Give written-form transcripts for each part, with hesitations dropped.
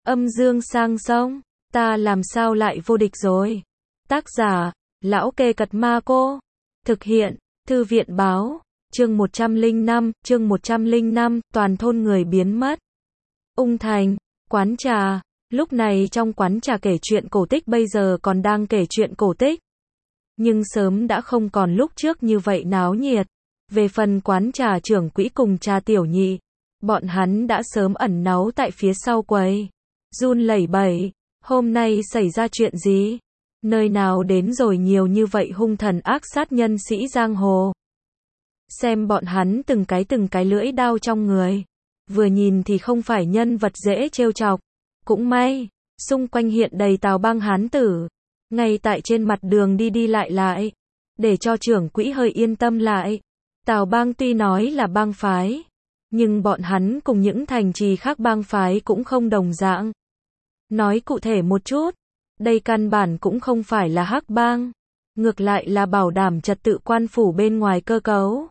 Âm dương sang sông, ta làm sao lại vô địch rồi. Tác giả, Lão Kê Cật Ma Cô. Thực hiện, Thư viện Báo. Chương 105, toàn thôn người biến mất. Ung Thành, quán trà. Lúc này trong quán trà kể chuyện cổ tích bây giờ còn đang kể chuyện cổ tích. Nhưng sớm đã không còn lúc trước như vậy náo nhiệt. Về phần quán trà trưởng quỹ cùng trà tiểu nhị, bọn hắn đã sớm ẩn náu tại phía sau quầy. Run lẩy bẩy, hôm nay xảy ra chuyện gì? Nơi nào đến rồi nhiều như vậy hung thần ác sát nhân sĩ giang hồ? Xem bọn hắn từng cái lưỡi đao trong người. Vừa nhìn thì không phải nhân vật dễ trêu chọc. Cũng may, xung quanh hiện đầy tào bang hán tử. Ngay tại trên mặt đường đi lại. Để cho trưởng quỹ hơi yên tâm lại. Tào bang tuy nói là bang phái, nhưng bọn hắn cùng những thành trì khác bang phái cũng không đồng dạng. Nói cụ thể một chút, đây căn bản cũng không phải là hắc bang, ngược lại là bảo đảm trật tự quan phủ bên ngoài cơ cấu.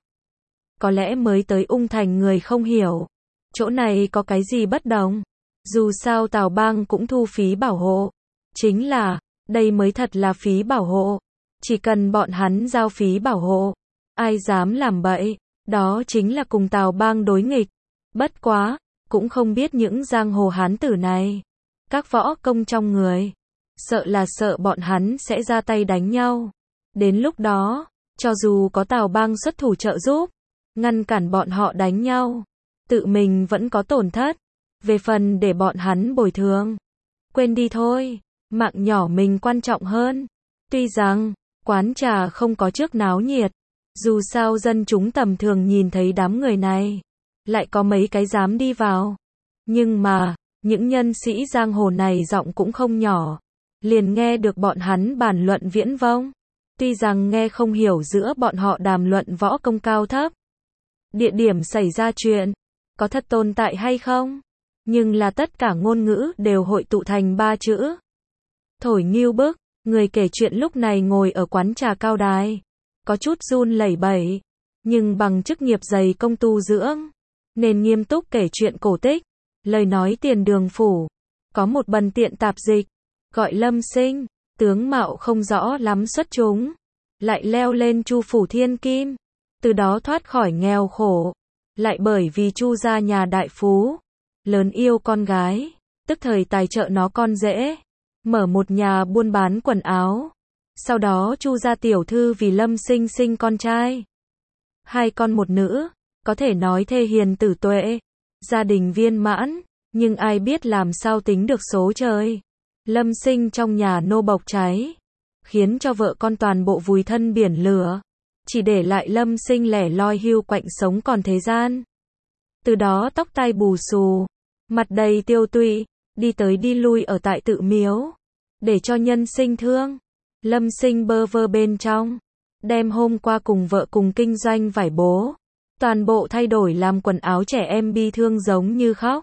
Có lẽ mới tới Ung Thành người không hiểu, chỗ này có cái gì bất đồng. Dù sao Tào bang cũng thu phí bảo hộ. Chính là, đây mới thật là phí bảo hộ. Chỉ cần bọn hắn giao phí bảo hộ, ai dám làm bậy, đó chính là cùng Tào bang đối nghịch. Bất quá, cũng không biết những giang hồ hán tử này, các võ công trong người, sợ là sợ bọn hắn sẽ ra tay đánh nhau. Đến lúc đó, cho dù có Tào bang xuất thủ trợ giúp, ngăn cản bọn họ đánh nhau, tự mình vẫn có tổn thất. Về phần để bọn hắn bồi thường, quên đi thôi, mạng nhỏ mình quan trọng hơn. Tuy rằng, quán trà không có trước náo nhiệt, dù sao dân chúng tầm thường nhìn thấy đám người này, lại có mấy cái dám đi vào. Nhưng mà, những nhân sĩ giang hồ này giọng cũng không nhỏ, liền nghe được bọn hắn bàn luận viễn vông. Tuy rằng nghe không hiểu giữa bọn họ đàm luận võ công cao thấp, địa điểm xảy ra chuyện, có thật tồn tại hay không, nhưng là tất cả ngôn ngữ đều hội tụ thành ba chữ. Thổi ngưu bức, người kể chuyện lúc này ngồi ở quán trà cao đài, có chút run lẩy bẩy, nhưng bằng chức nghiệp dày công tu dưỡng, nên nghiêm túc kể chuyện cổ tích. Lời nói tiền đường phủ, có một bần tiện tạp dịch, gọi Lâm Sinh, tướng mạo không rõ lắm xuất chúng, lại leo lên Chu phủ thiên kim, từ đó thoát khỏi nghèo khổ, lại bởi vì Chu gia nhà đại phú, lớn yêu con gái, tức thời tài trợ nó con rể, mở một nhà buôn bán quần áo. Sau đó Chu gia tiểu thư vì Lâm Sinh sinh con trai, 2 con 1 nữ, có thể nói thê hiền tử tuệ, gia đình viên mãn, nhưng ai biết làm sao tính được số trời. Lâm Sinh trong nhà nô bộc cháy, khiến cho vợ con toàn bộ vùi thân biển lửa, chỉ để lại Lâm Sinh lẻ loi hưu quạnh sống còn thế gian. Từ đó tóc tai bù xù, mặt đầy tiêu tụy, đi tới đi lui ở tại tự miếu, để cho nhân sinh thương. Lâm Sinh bơ vơ bên trong, đem hôm qua cùng vợ cùng kinh doanh vải bố, toàn bộ thay đổi làm quần áo trẻ em bi thương giống như khóc.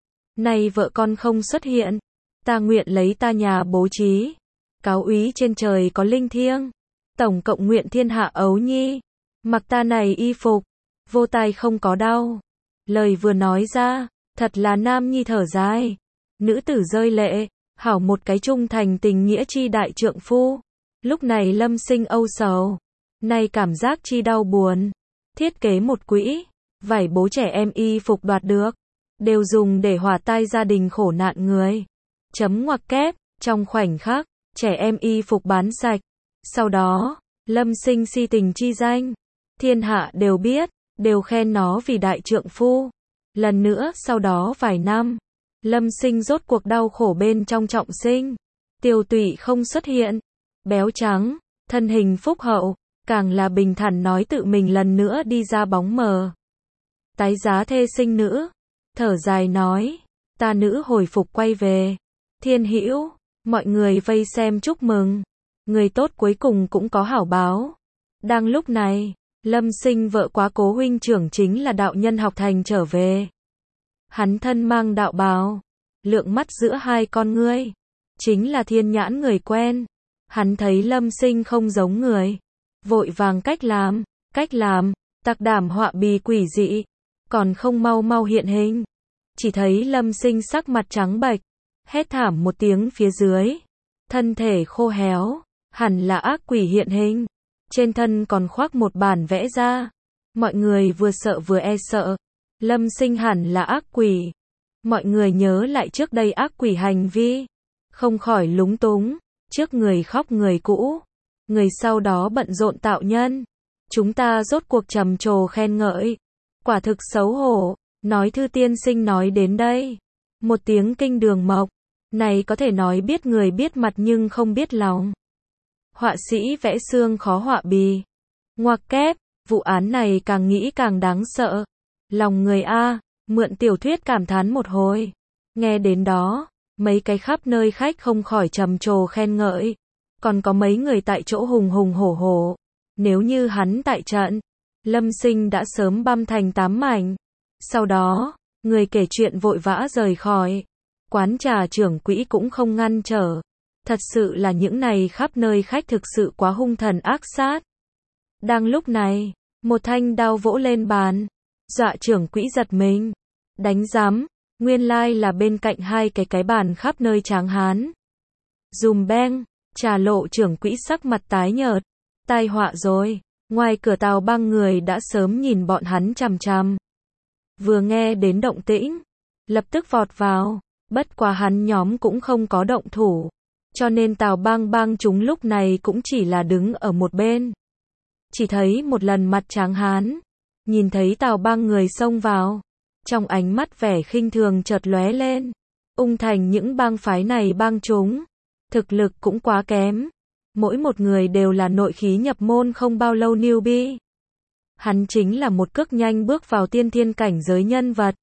Này vợ con không xuất hiện, ta nguyện lấy ta nhà bố trí, cáo úy trên trời có linh thiêng, tổng cộng nguyện thiên hạ ấu nhi, mặc ta này y phục, vô tai không có đau. Lời vừa nói ra, thật là nam nhi thở dài, nữ tử rơi lệ, hảo một cái trung thành tình nghĩa chi đại trượng phu. Lúc này Lâm Sinh âu sầu, nay cảm giác chi đau buồn, thiết kế một quỹ, vải bố trẻ em y phục đoạt được, đều dùng để hòa tai gia đình khổ nạn người. Chấm ngoặc kép, trong khoảnh khắc, trẻ em y phục bán sạch. Sau đó, Lâm Sinh si tình chi danh, thiên hạ đều biết, đều khen nó vì đại trượng phu. Lần nữa sau đó vài năm, Lâm Sinh rốt cuộc đau khổ bên trong trọng sinh, tiêu tụy không xuất hiện, béo trắng, thân hình phúc hậu, càng là bình thản nói tự mình lần nữa đi ra bóng mờ. Tái giá thê sinh nữ, thở dài nói, ta nữ hồi phục quay về. Thiên hữu, mọi người vây xem chúc mừng, người tốt cuối cùng cũng có hảo báo. Đang lúc này, Lâm Sinh vợ quá cố huynh trưởng chính là đạo nhân học thành trở về. Hắn thân mang đạo bào, lượng mắt giữa 2 con ngươi, chính là thiên nhãn người quen. Hắn thấy Lâm Sinh không giống người, vội vàng cách làm, tặc đảm họa bì quỷ dị, còn không mau mau hiện hình. Chỉ thấy Lâm Sinh sắc mặt trắng bệch, hét thảm một tiếng phía dưới. Thân thể khô héo, hẳn là ác quỷ hiện hình. Trên thân còn khoác một bản vẽ ra. Mọi người vừa sợ vừa e sợ. Lâm Sinh hẳn là ác quỷ. Mọi người nhớ lại trước đây ác quỷ hành vi. Không khỏi lúng túng. Trước người khóc người cũ. Người sau đó bận rộn tạo nhân. Chúng ta rốt cuộc trầm trồ khen ngợi. Quả thực xấu hổ. Nói Thư tiên sinh nói đến đây. Một tiếng kinh đường mộc. Này có thể nói biết người biết mặt nhưng không biết lòng. Họa sĩ vẽ xương khó họa bì. Ngoặc kép, vụ án này càng nghĩ càng đáng sợ. Lòng người A, mượn tiểu thuyết cảm thán một hồi. Nghe đến đó, mấy cái khắp nơi khách không khỏi trầm trồ khen ngợi. Còn có mấy người tại chỗ hùng hùng hổ hổ. Nếu như hắn tại trận, Lâm Sinh đã sớm băm thành 8 mảnh. Sau đó, người kể chuyện vội vã rời khỏi. Quán trà trưởng quỹ cũng không ngăn trở. Thật sự là những này khắp nơi khách thực sự quá hung thần ác sát. Đang lúc này, một thanh đao vỗ lên bàn. Dọa trưởng quỹ giật mình. Đánh giám, nguyên lai là bên cạnh hai cái bàn khắp nơi tráng hán. Dùm beng, trà lộ trưởng quỹ sắc mặt tái nhợt. Tai họa rồi, ngoài cửa Tào Bang người đã sớm nhìn bọn hắn chằm chằm. Vừa nghe đến động tĩnh, lập tức vọt vào. Bất quá hắn nhóm cũng không có động thủ. Cho nên Tào Bang chúng lúc này cũng chỉ là đứng ở một bên. Chỉ thấy một lần mặt tráng hán. Nhìn thấy Tào Bang người xông vào. Trong ánh mắt vẻ khinh thường chợt lóe lên. Ung Thành những bang phái này bang chúng. Thực lực cũng quá kém. Mỗi một người đều là nội khí nhập môn không bao lâu newbie. Hắn chính là một cước nhanh bước vào tiên thiên cảnh giới nhân vật.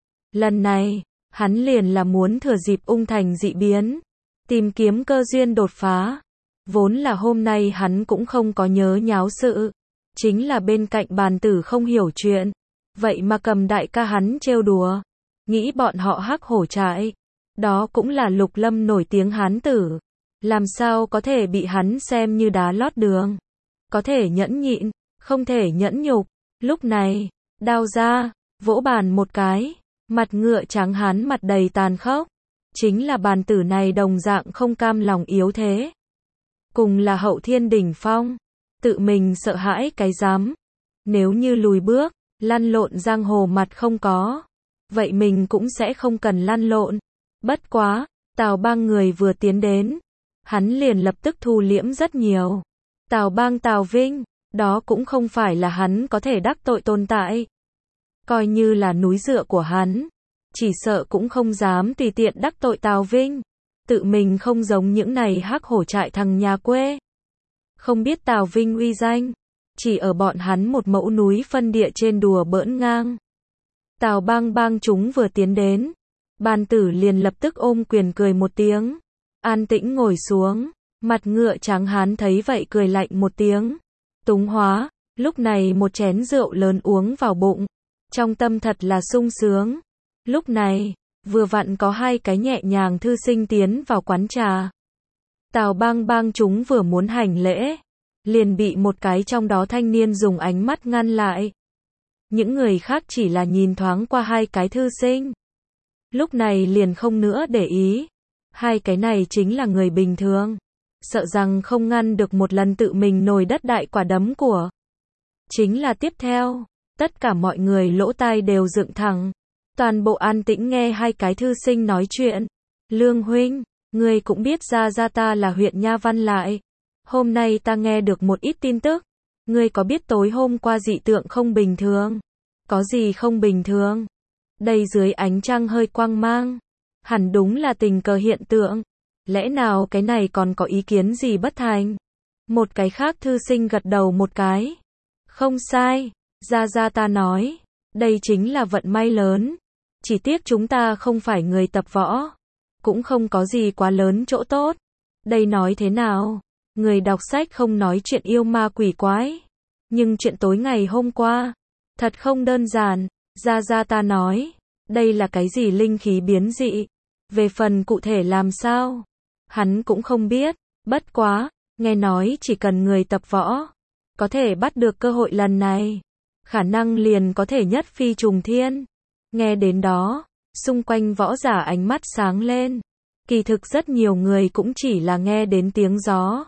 Lần này, hắn liền là muốn thừa dịp Ung Thành dị biến. Tìm kiếm cơ duyên đột phá. Vốn là hôm nay hắn cũng không có nhớ nháo sự. Chính là bên cạnh bàn tử không hiểu chuyện. Vậy mà cầm đại ca hắn trêu đùa. Nghĩ bọn họ hắc hổ trại. Đó cũng là Lục Lâm nổi tiếng hán tử. Làm sao có thể bị hắn xem như đá lót đường. Có thể nhẫn nhịn, không thể nhẫn nhục. Lúc này, đao ra, vỗ bàn một cái. Mặt ngựa trắng hán mặt đầy tàn khốc. Chính là bàn tử này đồng dạng không cam lòng yếu thế. Cùng là hậu thiên đỉnh phong. Tự mình sợ hãi cái dám. Nếu như lùi bước, lăn lộn giang hồ mặt không có. Vậy mình cũng sẽ không cần lăn lộn. Bất quá, Tào Bang người vừa tiến đến. Hắn liền lập tức thu liễm rất nhiều. Tào Bang Tào Vinh, đó cũng không phải là hắn có thể đắc tội tồn tại. Coi như là núi dựa của hắn. Chỉ sợ cũng không dám tùy tiện đắc tội Tào Vinh. Tự mình không giống những này hắc hổ trại thằng nhà quê. Không biết Tào Vinh uy danh. Chỉ ở bọn hắn một mẫu núi phân địa trên đùa bỡn ngang. Tào Bang chúng vừa tiến đến. Bàn tử liền lập tức ôm quyền cười một tiếng. An tĩnh ngồi xuống. Mặt ngựa trắng hán thấy vậy cười lạnh một tiếng. Túng hóa. Lúc này một chén rượu lớn uống vào bụng. Trong tâm thật là sung sướng. Lúc này, vừa vặn có hai cái nhẹ nhàng thư sinh tiến vào quán trà. Tào Bang chúng vừa muốn hành lễ. Liền bị một cái trong đó thanh niên dùng ánh mắt ngăn lại. Những người khác chỉ là nhìn thoáng qua hai cái thư sinh. Lúc này liền không nữa để ý. Hai cái này chính là người bình thường. Sợ rằng không ngăn được một lần tự mình nồi đất đại quả đấm của. Chính là tiếp theo. Tất cả mọi người lỗ tai đều dựng thẳng. Toàn bộ an tĩnh nghe hai cái thư sinh nói chuyện. Lương huynh, ngươi cũng biết ra ta là huyện Nha Văn lại. Hôm nay ta nghe được một ít tin tức. Ngươi có biết tối hôm qua dị tượng không bình thường? Có gì không bình thường? Đây dưới ánh trăng hơi quang mang. Hẳn đúng là tình cờ hiện tượng. Lẽ nào cái này còn có ý kiến gì bất thành? Một cái khác thư sinh gật đầu một cái. Không sai, ra ta nói. Đây chính là vận may lớn. Chỉ tiếc chúng ta không phải người tập võ. Cũng không có gì quá lớn chỗ tốt. Đây nói thế nào? Người đọc sách không nói chuyện yêu ma quỷ quái. Nhưng chuyện tối ngày hôm qua. Thật không đơn giản. Ra ta nói. Đây là cái gì linh khí biến dị. Về phần cụ thể làm sao? Hắn cũng không biết. Bất quá. Nghe nói chỉ cần người tập võ. Có thể bắt được cơ hội lần này. Khả năng liền có thể nhất phi trùng thiên. Nghe đến đó. Xung quanh võ giả ánh mắt sáng lên. Kỳ thực rất nhiều người cũng chỉ là nghe đến tiếng gió.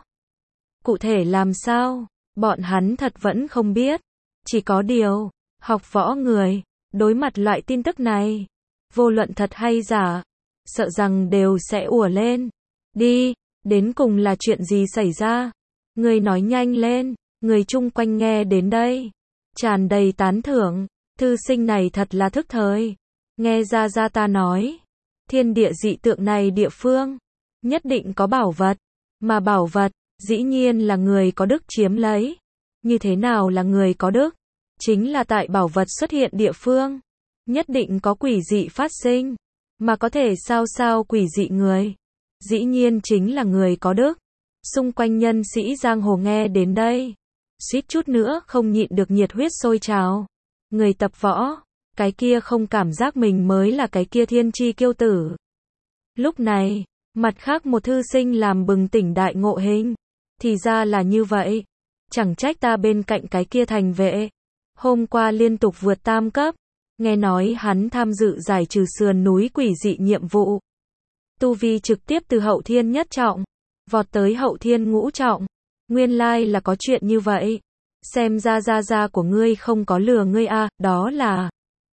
Cụ thể làm sao, bọn hắn thật vẫn không biết. Chỉ có điều, học võ người, đối mặt loại tin tức này, vô luận thật hay giả, sợ rằng đều sẽ ùa lên. Đi, đến cùng là chuyện gì xảy ra? Người nói nhanh lên, người chung quanh nghe đến đây, tràn đầy tán thưởng, thư sinh này thật là thức thời. Nghe ra ta nói, thiên địa dị tượng này địa phương, nhất định có bảo vật, mà bảo vật, dĩ nhiên là người có đức chiếm lấy. Như thế nào là người có đức? Chính là tại bảo vật xuất hiện địa phương, nhất định có quỷ dị phát sinh, mà có thể sao quỷ dị người. Dĩ nhiên chính là người có đức. Xung quanh nhân sĩ giang hồ nghe đến đây, suýt chút nữa không nhịn được nhiệt huyết sôi trào. Người tập võ, cái kia không cảm giác mình mới là cái kia thiên chi kiêu tử. Lúc này, mặt khác một thư sinh làm bừng tỉnh đại ngộ hình. Thì ra là như vậy. Chẳng trách ta bên cạnh cái kia thành vệ. Hôm qua liên tục vượt tam cấp. Nghe nói hắn tham dự giải trừ sườn núi quỷ dị nhiệm vụ. Tu vi trực tiếp từ hậu thiên nhất trọng, vọt tới hậu thiên ngũ trọng. Nguyên lai là có chuyện như vậy. Xem ra gia của ngươi không có lừa ngươi a, đó là.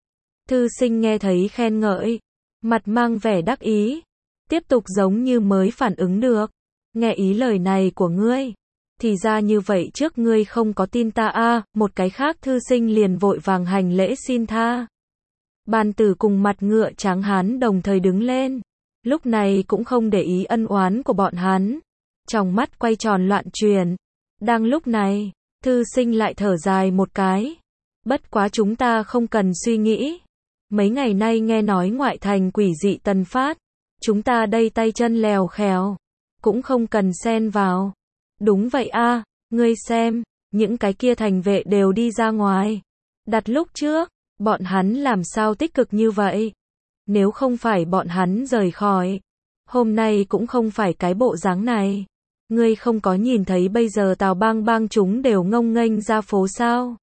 Thư sinh nghe thấy khen ngợi, mặt mang vẻ đắc ý, tiếp tục giống như mới phản ứng được. Nghe ý lời này của ngươi, thì ra như vậy trước ngươi không có tin ta a. Một cái khác thư sinh liền vội vàng hành lễ xin tha. Bàn tử cùng mặt ngựa trắng hán đồng thời đứng lên, lúc này cũng không để ý ân oán của bọn hắn, trong mắt quay tròn loạn chuyển. Đang lúc này, thư sinh lại thở dài một cái. Bất quá chúng ta không cần suy nghĩ. Mấy ngày nay nghe nói ngoại thành quỷ dị tần phát, chúng ta đây tay chân lèo khèo, cũng không cần xen vào. Đúng vậy a, ngươi xem, những cái kia thành vệ đều đi ra ngoài. Đặt lúc trước, bọn hắn làm sao tích cực như vậy? Nếu không phải bọn hắn rời khỏi, hôm nay cũng không phải cái bộ dáng này. Ngươi không có nhìn thấy bây giờ Tào Bang chúng đều ngông nghênh ra phố sao?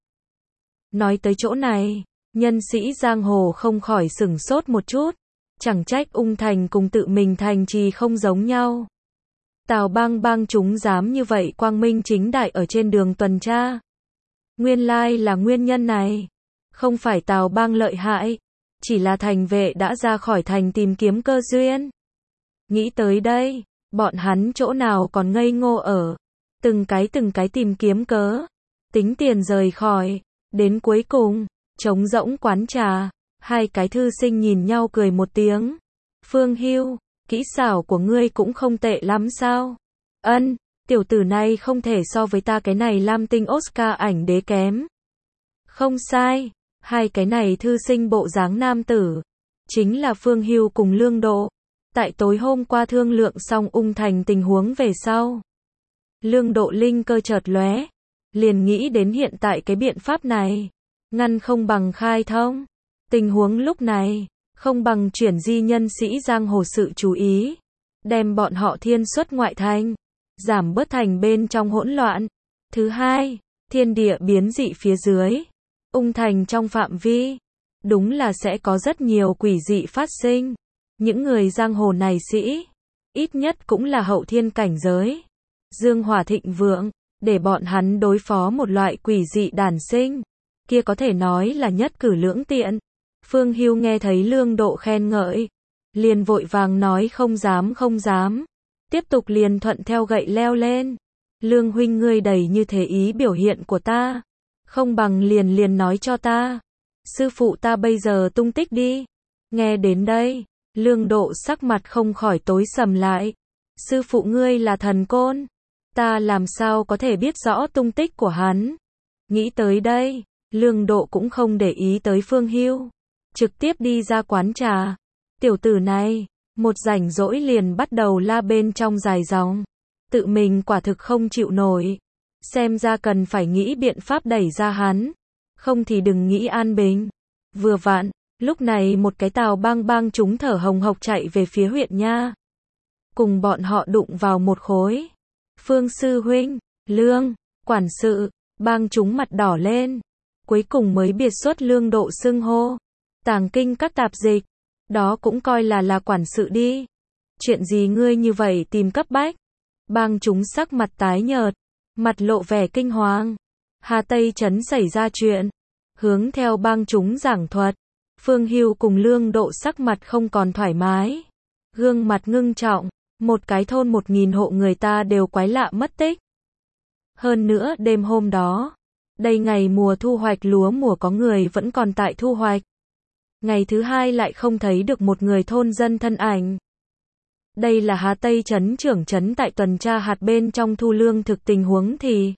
Nói tới chỗ này, nhân sĩ giang hồ không khỏi sửng sốt một chút. Chẳng trách Ung Thành cùng tự mình thành trì không giống nhau. Tào Bang chúng dám như vậy quang minh chính đại ở trên đường tuần tra. Nguyên lai là nguyên nhân này. Không phải Tào Bang lợi hại, chỉ là thành vệ đã ra khỏi thành tìm kiếm cơ duyên. Nghĩ tới đây, bọn hắn chỗ nào còn ngây ngô ở. Từng cái tìm kiếm cớ, tính tiền rời khỏi. Đến cuối cùng, trống rỗng quán trà, hai cái thư sinh nhìn nhau cười một tiếng. Phương Hưu, kỹ xảo của ngươi cũng không tệ lắm sao? Ân, tiểu tử này không thể so với ta cái này lam tinh Oscar ảnh đế kém. Không sai, hai cái này thư sinh bộ dáng nam tử, chính là Phương Hưu cùng Lương Độ. Tại tối hôm qua thương lượng xong Ung Thành tình huống về sau. Lương Độ linh cơ chợt lóe, liền nghĩ đến hiện tại cái biện pháp này. Ngăn không bằng khai thông. Tình huống lúc này, không bằng chuyển di nhân sĩ giang hồ sự chú ý. Đem bọn họ thiên xuất ngoại thành, giảm bớt thành bên trong hỗn loạn. Thứ hai, thiên địa biến dị phía dưới. Ung Thành trong phạm vi, đúng là sẽ có rất nhiều quỷ dị phát sinh. Những người giang hồ này sĩ, ít nhất cũng là hậu thiên cảnh giới. Dương hỏa thịnh vượng, để bọn hắn đối phó một loại quỷ dị đản sinh. Kia có thể nói là nhất cử lưỡng tiện. Phương Hưu nghe thấy Lương Độ khen ngợi, liền vội vàng nói không dám. Tiếp tục liền thuận theo gậy leo lên. Lương huynh ngươi đầy như thế ý biểu hiện của ta. Không bằng liền nói cho ta. Sư phụ ta bây giờ tung tích đi. Nghe đến đây, Lương Độ sắc mặt không khỏi tối sầm lại. Sư phụ ngươi là thần côn. Ta làm sao có thể biết rõ tung tích của hắn. Nghĩ tới đây, Lương Độ cũng không để ý tới Phương Hưu. Trực tiếp đi ra quán trà. Tiểu tử này, một rảnh rỗi liền bắt đầu la bên trong dài dòng. Tự mình quả thực không chịu nổi. Xem ra cần phải nghĩ biện pháp đẩy ra hắn. Không thì đừng nghĩ an bình. Vừa vặn, lúc này một cái Tào Bang chúng thở hồng hộc chạy về phía huyện nha. Cùng bọn họ đụng vào một khối. Phương sư huynh, Lương, quản sự, bang chúng mặt đỏ lên. Cuối cùng mới biệt xuất Lương Độ xưng hô. Tàng kinh các tạp dịch. Đó cũng coi là quản sự đi. Chuyện gì ngươi như vậy tìm cấp bách? Bang chúng sắc mặt tái nhợt, mặt lộ vẻ kinh hoàng. Hà Tây Trấn xảy ra chuyện. Hướng theo bang chúng giảng thuật. Phương Hưu cùng Lương Độ sắc mặt không còn thoải mái. Gương mặt ngưng trọng. Một cái thôn 1000 hộ người ta đều quái lạ mất tích. Hơn nữa đêm hôm đó, đây ngày mùa thu hoạch lúa mùa có người vẫn còn tại thu hoạch. Ngày thứ hai lại không thấy được một người thôn dân thân ảnh. Đây là Hà Tây Trấn trưởng trấn tại tuần tra hạt bên trong thu lương thực tình huống thì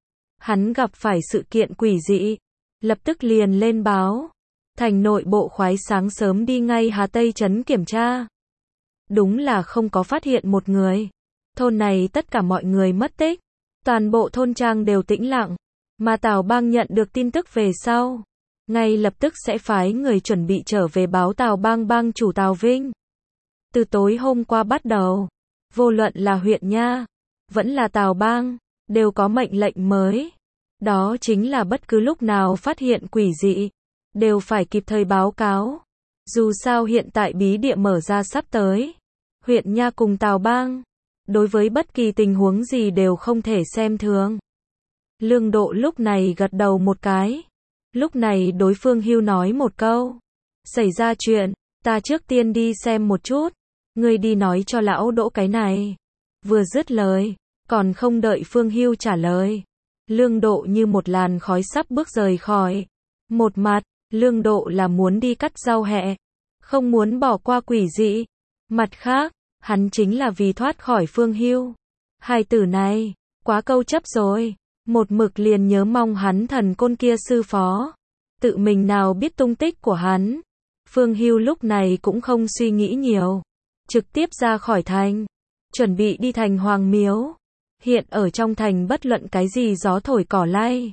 hắn gặp phải sự kiện quỷ dị, lập tức liền lên báo. Thành nội bộ khoái sáng sớm đi ngay Hà Tây Trấn kiểm tra. Đúng là không có phát hiện một người. Thôn này tất cả mọi người mất tích. Toàn bộ thôn trang đều tĩnh lặng. Mà Tào Bang nhận được tin tức về sau, ngay lập tức sẽ phái người chuẩn bị trở về báo Tào Bang bang chủ Tào Vinh. Từ tối hôm qua bắt đầu, vô luận là huyện nha, vẫn là Tào Bang, đều có mệnh lệnh mới. Đó chính là bất cứ lúc nào phát hiện quỷ dị, đều phải kịp thời báo cáo. Dù sao hiện tại bí địa mở ra sắp tới, huyện nha cùng Tào Bang, đối với bất kỳ tình huống gì đều không thể xem thường. Lương Độ lúc này gật đầu một cái. Lúc này đối phương Hưu nói một câu. Xảy ra chuyện, ta trước tiên đi xem một chút. Ngươi đi nói cho lão Đỗ cái này. Vừa dứt lời, còn không đợi Phương Hưu trả lời. Lương Độ như một làn khói sắp bước rời khỏi. Một mặt, Lương Độ là muốn đi cắt rau hẹ, không muốn bỏ qua quỷ dị. Mặt khác, hắn chính là vì thoát khỏi Phương Hưu. Hai từ này, quá câu chấp rồi. Một mực liền nhớ mong hắn thần côn kia sư phó. Tự mình nào biết tung tích của hắn. Phương Hưu lúc này cũng không suy nghĩ nhiều. Trực tiếp ra khỏi thành. Chuẩn bị đi thành Hoàng Miếu. Hiện ở trong thành bất luận cái gì gió thổi cỏ lay,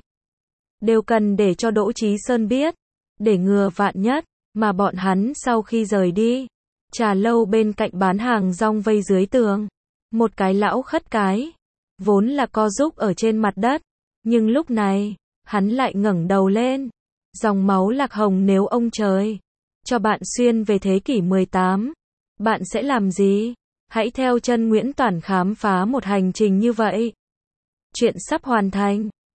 đều cần để cho Đỗ Chí Sơn biết. Để ngừa vạn nhất. Mà bọn hắn sau khi rời đi, trà lâu bên cạnh bán hàng rong vây dưới tường. Một cái lão khất cái, vốn là co rúc ở trên mặt đất. Nhưng lúc này, hắn lại ngẩng đầu lên. Dòng máu lạc hồng, nếu ông trời cho bạn xuyên về thế kỷ 18, bạn sẽ làm gì? Hãy theo chân Nguyễn Toản khám phá một hành trình như vậy. Chuyện sắp hoàn thành.